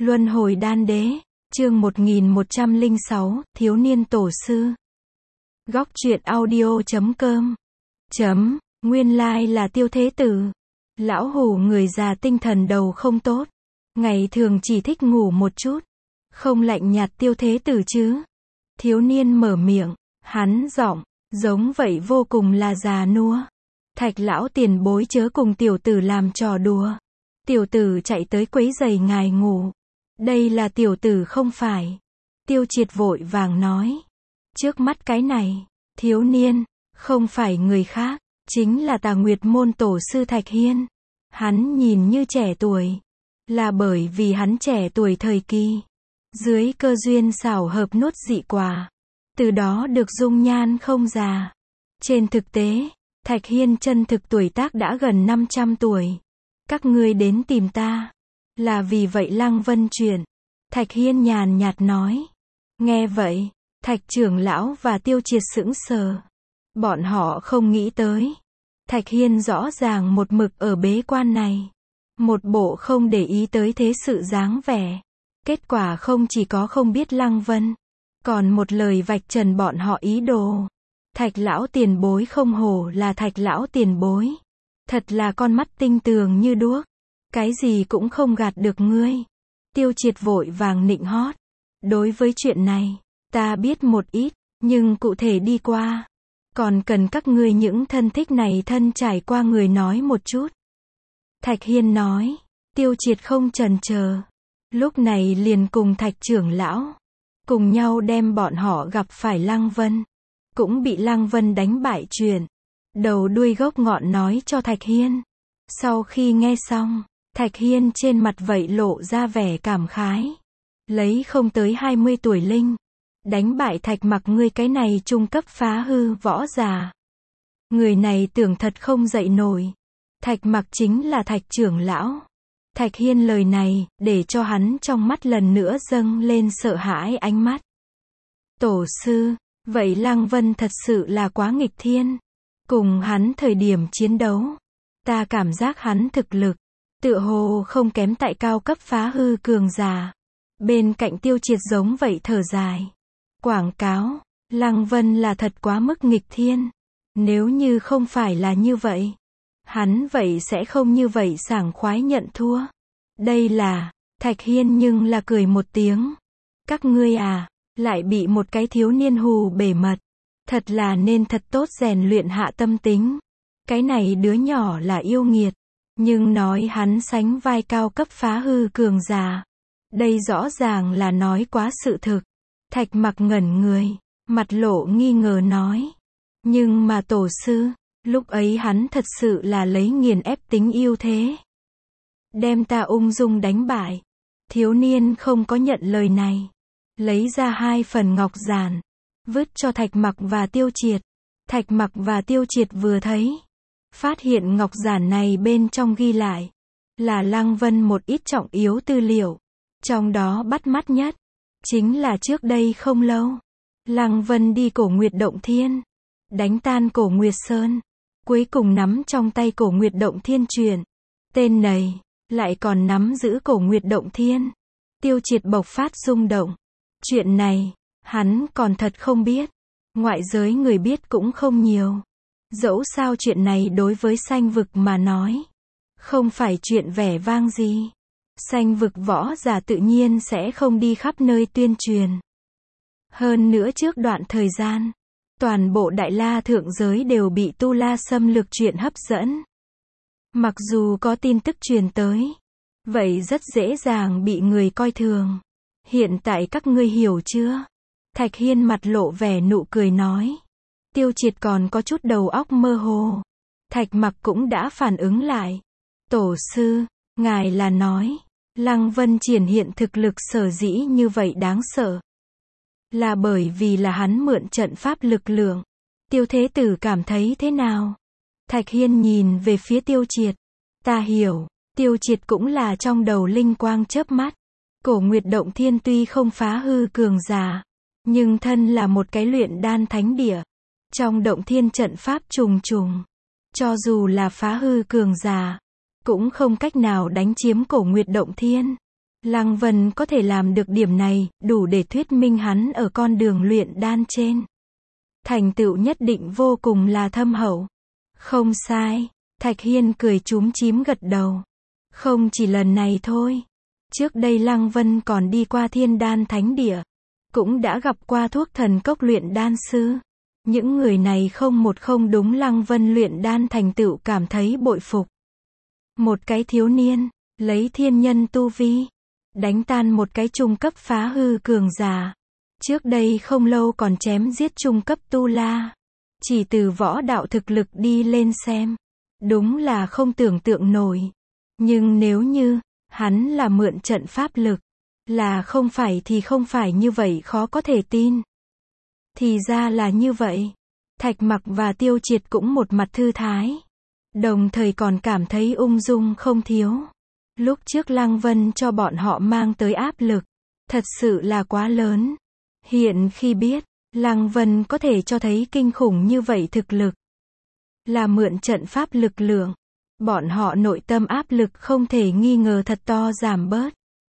Luân hồi đan đế, chương 1106, thiếu niên tổ sư. Góc truyện audio.com. Nguyên lai là Tiêu Thế Tử. Lão hủ người già tinh thần đầu không tốt. Ngày thường chỉ thích ngủ một chút. Không lạnh nhạt Tiêu Thế Tử chứ. Thiếu niên mở miệng, hắn giọng, giống vậy vô cùng là già nua. Thạch lão tiền bối chớ cùng tiểu tử làm trò đùa. Tiểu tử chạy tới quấy giày ngài ngủ. Đây là tiểu tử không phải. Tiêu Triệt vội vàng nói. Trước mắt cái này, thiếu niên, không phải người khác, chính là Tà Nguyệt môn tổ sư Thạch Hiên. Hắn nhìn như trẻ tuổi, là bởi vì hắn trẻ tuổi thời kỳ. Dưới cơ duyên xảo hợp nuốt dị quả. Từ đó được dung nhan không già. Trên thực tế, Thạch Hiên chân thực tuổi tác đã gần 500 tuổi. Các ngươi đến tìm ta. Là vì vậy Lăng Vân chuyện. Thạch Hiên nhàn nhạt nói. Nghe vậy, Thạch trưởng lão và Tiêu Triệt sững sờ. Bọn họ không nghĩ tới. Thạch Hiên rõ ràng một mực ở bế quan này. Một bộ không để ý tới thế sự dáng vẻ. Kết quả không chỉ có không biết Lăng Vân, còn một lời vạch trần bọn họ ý đồ. Thạch lão tiền bối không hổ là Thạch lão tiền bối. Thật là con mắt tinh tường như đuốc. Cái gì cũng không gạt được ngươi. Tiêu Triệt vội vàng nịnh hót. Đối với chuyện này, ta biết một ít, nhưng cụ thể đi qua. Còn cần các ngươi những thân thích này thân trải qua người nói một chút. Thạch Hiên nói. Tiêu Triệt không chần chờ. Lúc này liền cùng Thạch trưởng lão. Cùng nhau đem bọn họ gặp phải Lăng Vân. Cũng bị Lăng Vân đánh bại chuyện. Đầu đuôi gốc ngọn nói cho Thạch Hiên. Sau khi nghe xong, Thạch Hiên trên mặt vậy lộ ra vẻ cảm khái. Lấy không tới 20 tuổi linh. Đánh bại Thạch Mặc ngươi cái này trung cấp phá hư võ già. Người này tưởng thật không dậy nổi. Thạch Mặc chính là Thạch trưởng lão. Thạch Hiên lời này, để cho hắn trong mắt lần nữa dâng lên sợ hãi ánh mắt. Tổ sư, vậy Lăng Vân thật sự là quá nghịch thiên. Cùng hắn thời điểm chiến đấu, ta cảm giác hắn thực lực, tựa hồ không kém tại cao cấp phá hư cường giả. Bên cạnh Tiêu Triệt giống vậy thở dài. Quảng cáo, Lăng Vân là thật quá mức nghịch thiên. Nếu như không phải là như vậy, hắn vậy sẽ không như vậy sảng khoái nhận thua. Đây là, Thạch Hiên nhưng là cười một tiếng. Các ngươi à, lại bị một cái thiếu niên hù bể mật. Thật là nên thật tốt rèn luyện hạ tâm tính. Cái này đứa nhỏ là yêu nghiệt. Nhưng nói hắn sánh vai cao cấp phá hư cường giả. Đây rõ ràng là nói quá sự thực. Thạch Mặc ngẩn người, mặt lộ nghi ngờ nói. Nhưng mà tổ sư, lúc ấy hắn thật sự là lấy nghiền ép tính ưu thế. Đem ta ung dung đánh bại. Thiếu niên không có nhận lời này. Lấy ra 2 phần ngọc giản. Vứt cho Thạch Mặc và Tiêu Triệt. Thạch Mặc và Tiêu Triệt vừa thấy. Phát hiện ngọc giản này bên trong ghi lại. Là Lăng Vân một ít trọng yếu tư liệu. Trong đó bắt mắt nhất. Chính là trước đây không lâu. Lăng Vân đi Cổ Nguyệt Động Thiên. Đánh tan Cổ Nguyệt Sơn. Cuối cùng nắm trong tay Cổ Nguyệt Động Thiên truyền. Tên này, lại còn nắm giữ Cổ Nguyệt Động Thiên. Tiêu Triệt bộc phát rung động. Chuyện này, hắn còn thật không biết. Ngoại giới người biết cũng không nhiều. Dẫu sao chuyện này đối với Sanh Vực mà nói. Không phải chuyện vẻ vang gì. Sanh Vực võ giả tự nhiên sẽ không đi khắp nơi tuyên truyền. Hơn nữa trước đoạn thời gian, toàn bộ Đại La thượng giới đều bị Tu La xâm lược chuyện hấp dẫn. Mặc dù có tin tức truyền tới, vậy rất dễ dàng bị người coi thường. Hiện tại các ngươi hiểu chưa? Thạch Hiên mặt lộ vẻ nụ cười nói. Tiêu Triệt còn có chút đầu óc mơ hồ. Thạch Mặc cũng đã phản ứng lại. Tổ sư, ngài là nói, Lăng Vân triển hiện thực lực sở dĩ như vậy đáng sợ. Là bởi vì là hắn mượn trận pháp lực lượng. Tiêu Thế Tử cảm thấy thế nào? Thạch Hiên nhìn về phía Tiêu Triệt. Ta hiểu, Tiêu Triệt cũng là trong đầu linh quang chớp mắt. Cổ Nguyệt Động Thiên tuy không phá hư cường giả, nhưng thân là một cái luyện đan thánh địa. Trong động thiên trận pháp trùng trùng. Cho dù là phá hư cường giả, cũng không cách nào đánh chiếm Cổ Nguyệt Động Thiên. Lăng Vân có thể làm được điểm này, đủ để thuyết minh hắn ở con đường luyện đan trên. Thành tựu nhất định vô cùng là thâm hậu. Không sai, Thạch Hiên cười chúm chím gật đầu. Không chỉ lần này thôi. Trước đây Lăng Vân còn đi qua Thiên Đan Thánh Địa. Cũng đã gặp qua thuốc thần cốc luyện đan sư. Những người này không một không đúng Lăng Vân luyện đan thành tựu cảm thấy bội phục. Một cái thiếu niên, lấy thiên nhân tu vi, đánh tan một cái trung cấp phá hư cường giả. Trước đây không lâu còn chém giết trung cấp tu la. Chỉ từ võ đạo thực lực đi lên xem. Đúng là không tưởng tượng nổi. Nhưng nếu như, hắn là mượn trận pháp lực. Là không phải thì không phải như vậy khó có thể tin. Thì ra là như vậy. Thạch Mặc và Tiêu Triệt cũng một mặt thư thái. Đồng thời còn cảm thấy ung dung không thiếu. Lúc trước Lăng Vân cho bọn họ mang tới áp lực. Thật sự là quá lớn. Hiện khi biết, Lăng Vân có thể cho thấy kinh khủng như vậy thực lực. Là mượn trận pháp lực lượng. Bọn họ nội tâm áp lực không thể nghi ngờ thật to giảm bớt.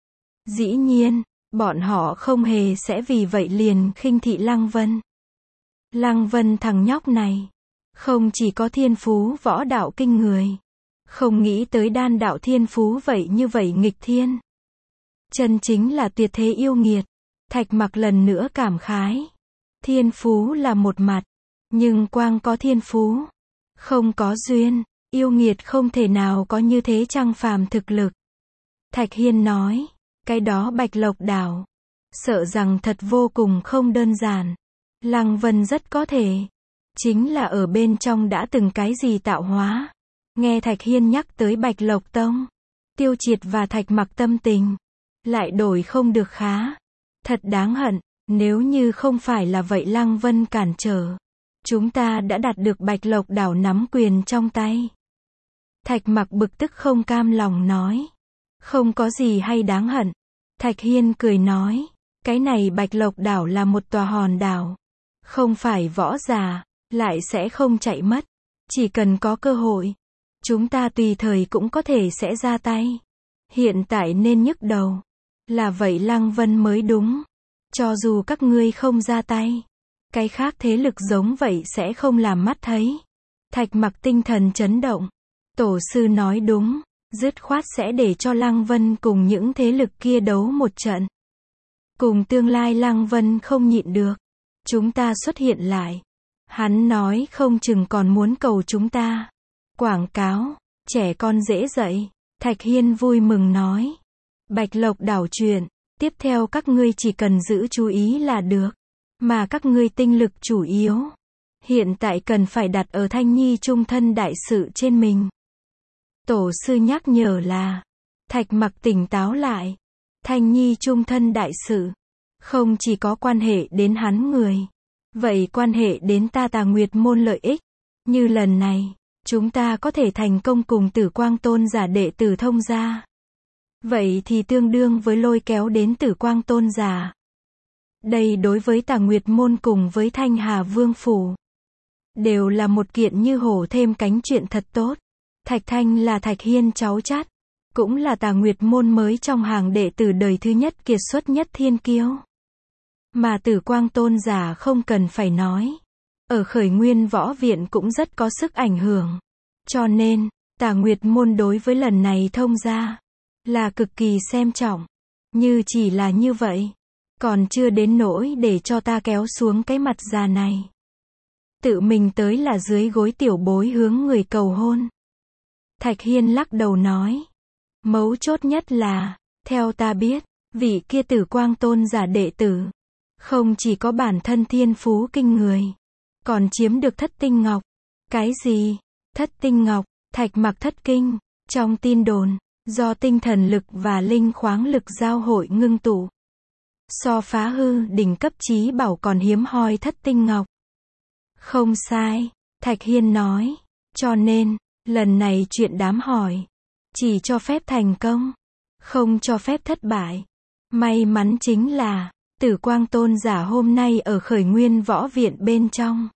Dĩ nhiên, bọn họ không hề sẽ vì vậy liền khinh thị Lăng Vân. Lăng Vân thằng nhóc này, không chỉ có thiên phú võ đạo kinh người. Không nghĩ tới đan đạo thiên phú vậy như vậy nghịch thiên. Chân chính là tuyệt thế yêu nghiệt. Thạch Mặc lần nữa cảm khái. Thiên phú là một mặt. Nhưng quang có thiên phú. Không có duyên. Yêu nghiệt không thể nào có như thế trăng phàm thực lực. Thạch Hiên nói. Cái đó Bạch Lộc Đảo. Sợ rằng thật vô cùng không đơn giản. Lăng Vân rất có thể. Chính là ở bên trong đã từng cái gì tạo hóa. Nghe Thạch Hiên nhắc tới Bạch Lộc Tông. Tiêu Triệt và Thạch Mặc tâm tình. Lại đổi không được khá. Thật đáng hận. Nếu như không phải là vậy Lăng Vân cản trở. Chúng ta đã đạt được Bạch Lộc Đảo nắm quyền trong tay. Thạch Mặc bực tức không cam lòng nói. Không có gì hay đáng hận. Thạch Hiên cười nói. Cái này Bạch Lộc Đảo là một tòa hòn đảo. Không phải võ giả. Lại sẽ không chạy mất. Chỉ cần có cơ hội. Chúng ta tùy thời cũng có thể sẽ ra tay. Hiện tại nên nhức đầu. Là vậy Lăng Vân mới đúng. Cho dù các ngươi không ra tay. Cái khác thế lực giống vậy sẽ không làm mắt thấy. Thạch Mặc tinh thần chấn động. Tổ sư nói đúng. Dứt khoát sẽ để cho Lăng Vân cùng những thế lực kia đấu một trận. Cùng tương lai Lăng Vân không nhịn được. Chúng ta xuất hiện lại. Hắn nói không chừng còn muốn cầu chúng ta. Quảng cáo. Trẻ con dễ dạy. Thạch Hiên vui mừng nói. Bạch Lộc Đảo chuyện. Tiếp theo các ngươi chỉ cần giữ chú ý là được. Mà các ngươi tinh lực chủ yếu. Hiện tại cần phải đặt ở Thanh Nhi trung thân đại sự trên mình. Tổ sư nhắc nhở là. Thạch Mặc tỉnh táo lại. Thanh Nhi trung thân đại sự. Không chỉ có quan hệ đến hắn người. Vậy quan hệ đến ta Tà Nguyệt môn lợi ích. Như lần này. Chúng ta có thể thành công cùng Tử Quang Tôn giả đệ tử thông gia. Vậy thì tương đương với lôi kéo đến Tử Quang Tôn giả. Đây đối với Tà Nguyệt môn cùng với Thanh Hà Vương phủ. Đều là một kiện như hổ thêm cánh chuyện thật tốt. Thạch Thanh là Thạch Hiên cháu chắt. Cũng là Tà Nguyệt môn mới trong hàng đệ tử đời thứ nhất kiệt xuất nhất thiên kiêu. Mà Tử Quang Tôn giả không cần phải nói. Ở Khởi Nguyên Võ Viện cũng rất có sức ảnh hưởng. Cho nên, Tà Nguyệt môn đối với lần này thông gia. Là cực kỳ xem trọng. Như chỉ là như vậy. Còn chưa đến nỗi để cho ta kéo xuống cái mặt già này. Tự mình tới là dưới gối tiểu bối hướng người cầu hôn. Thạch Hiên lắc đầu nói. Mấu chốt nhất là, theo ta biết, vị kia Tử Quang Tôn giả đệ tử. Không chỉ có bản thân thiên phú kinh người. Còn chiếm được thất tinh ngọc. Cái gì? Thất tinh ngọc, Thạch Mặc thất kinh. Trong tin đồn, do tinh thần lực và linh khoáng lực giao hội ngưng tụ. So phá hư đỉnh cấp chí bảo còn hiếm hoi thất tinh ngọc. Không sai, Thạch Hiên nói. Cho nên, lần này chuyện đám hỏi. Chỉ cho phép thành công. Không cho phép thất bại. May mắn chính là, Tử Quang Tôn giả hôm nay ở Khởi Nguyên Võ Viện bên trong.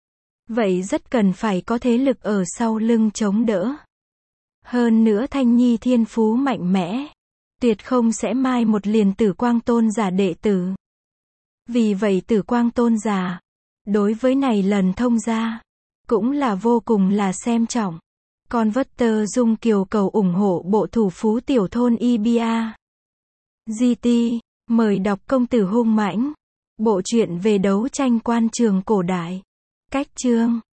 Vậy rất cần phải có thế lực ở sau lưng chống đỡ. Hơn nữa Thanh Nhi thiên phú mạnh mẽ. tuyệt không sẽ mai một liền Tử Quang Tôn giả đệ tử. Vì vậy Tử Quang Tôn giả, đối với này lần thông gia, cũng là vô cùng là xem trọng. Converter Dung Kiều cầu ủng hộ bộ thủ phú tiểu thôn Ibia. GT, mời đọc Công tử hung mãnh. Bộ truyện về đấu tranh quan trường cổ đại. Cách chương